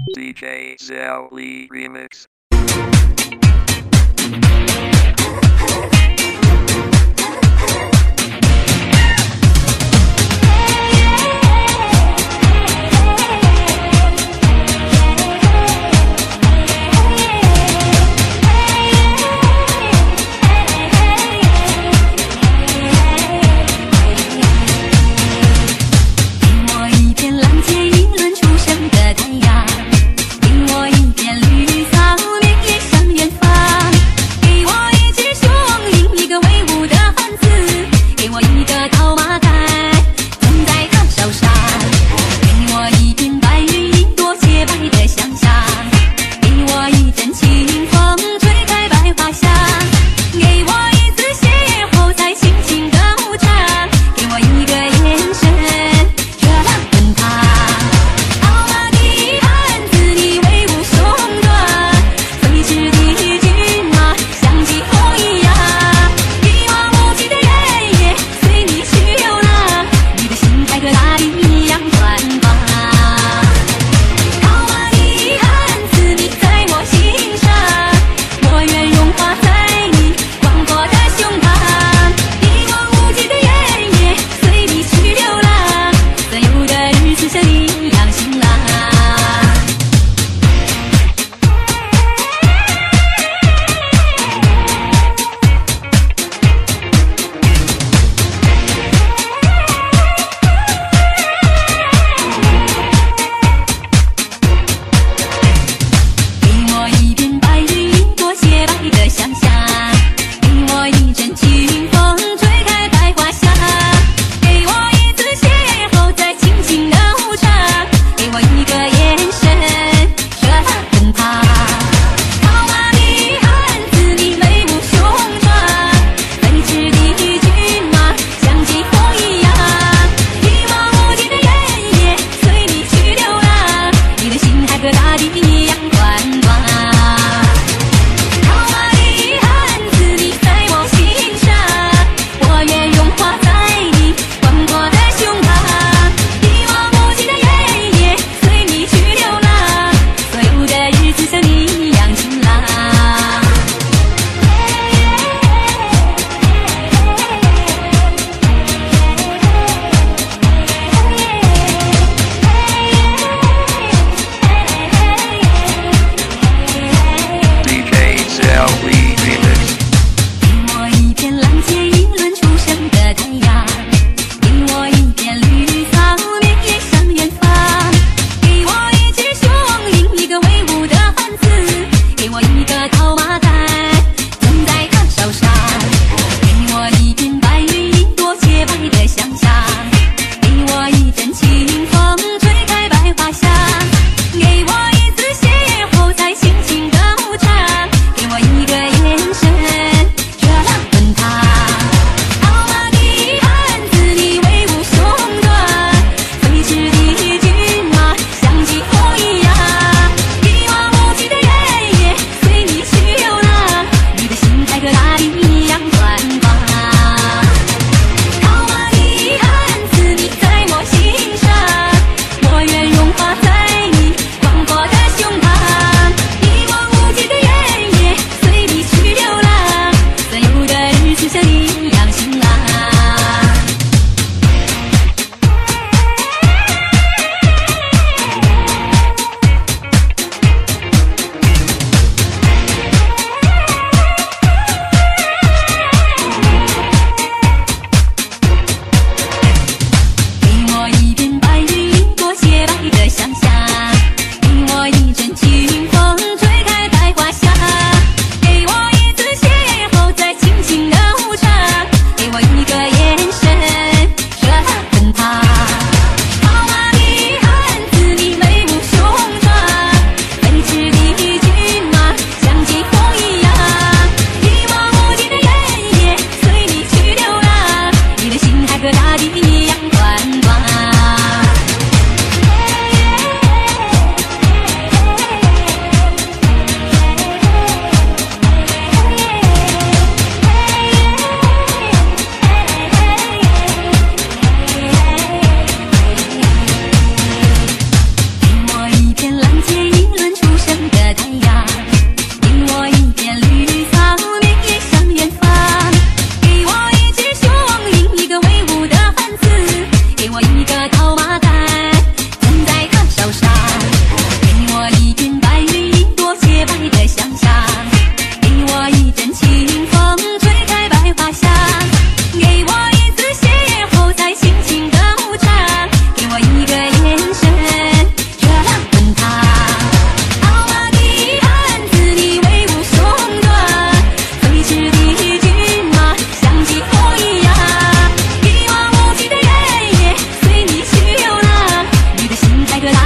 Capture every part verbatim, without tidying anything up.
D J Zhao Li Remix。 给我一只雄鹰。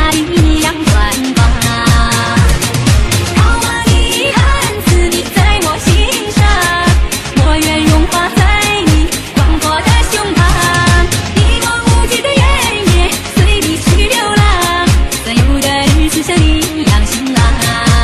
大地一样宽广。好啊，你汉子，你在我心上，我愿融化在你广阔的胸膛，一望无际的原野，随你去流浪，所有的日子像你一样晴朗。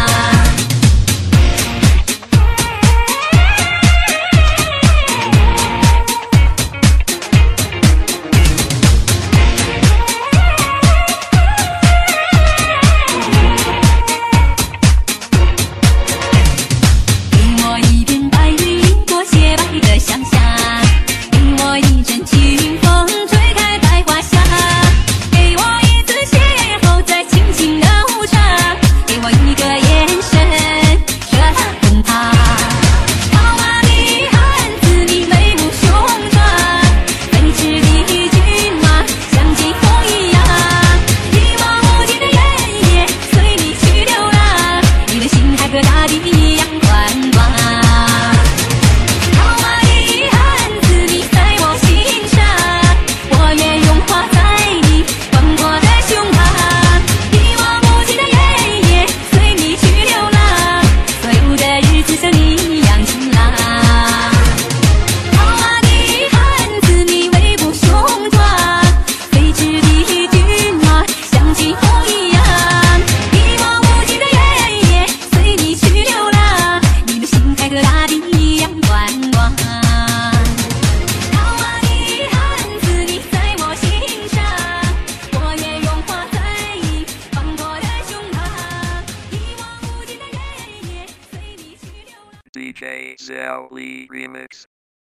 D J Zhao Li Remix。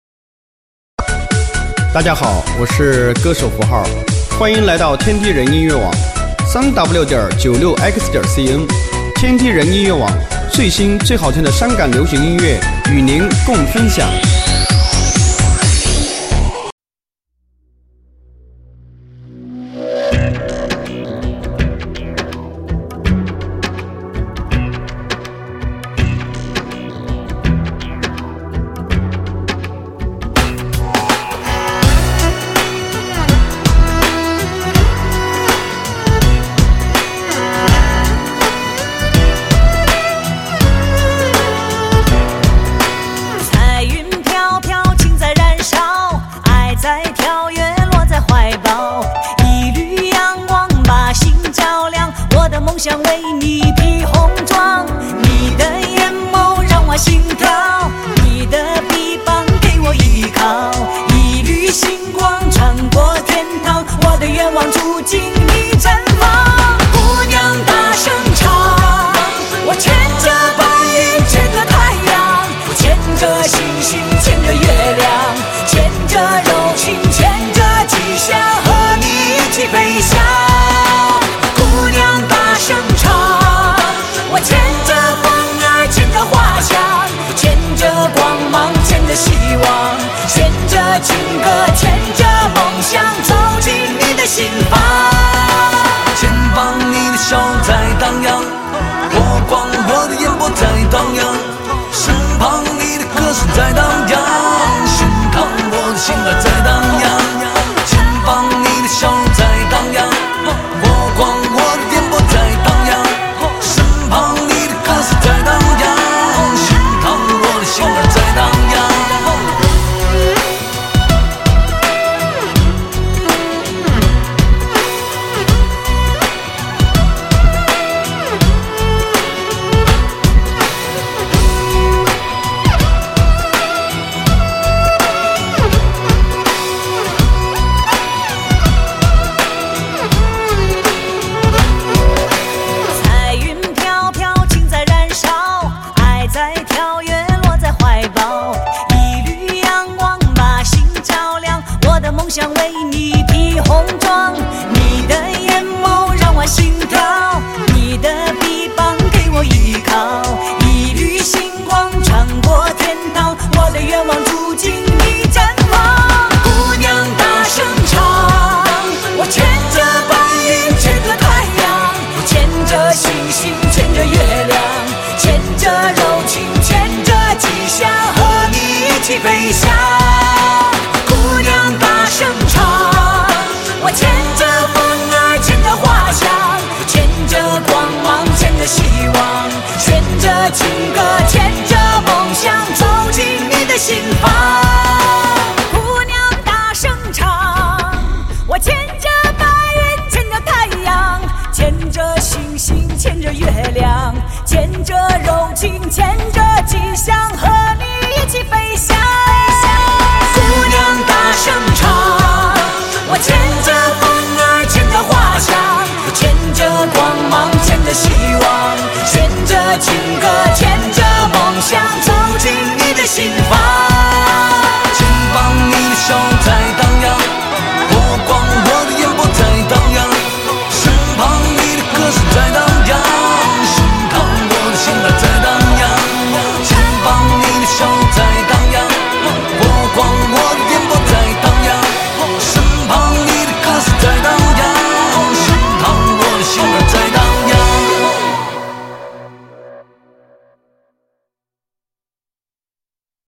大家好，我是歌手符号，欢迎来到天地人音乐网，三 w 点九六 x 点 cn。天地人音乐网最新最好听的伤感流行音乐与您共分享。 想为你披红妆，你的眼眸让我心跳，你的臂膀给我依靠，一缕星光穿过天堂，我的愿望住进你绽放。姑娘大声唱，我牵着白云，牵着太阳，我牵着星星，牵着月亮，牵着柔情，牵着吉祥，和你一起飞翔。姑娘大声唱，我牵着风儿，牵着花香，牵着光芒，牵着希望，牵着情歌，牵着梦想，走进你的心房。 前方你的手在荡漾，波光我的眼波在荡漾，身旁你的歌声在荡漾，胸膛我的心儿在荡漾。前方你的手在荡漾，波光我的眼波在荡漾，身旁你的歌声在荡漾，胸膛我的心儿在荡漾。 想为你披红妆，你的眼眸让我心跳，你的臂膀给我依靠，一缕星光穿过天堂，我的愿望住进你绽放。姑娘大声唱，我牵着白云，牵着太阳，牵着星星，牵着月亮，牵着柔情，牵着吉祥，和你一起飞翔。姑娘大声唱，我牵着风儿，牵着花香， 牵着月亮，牵着柔情，牵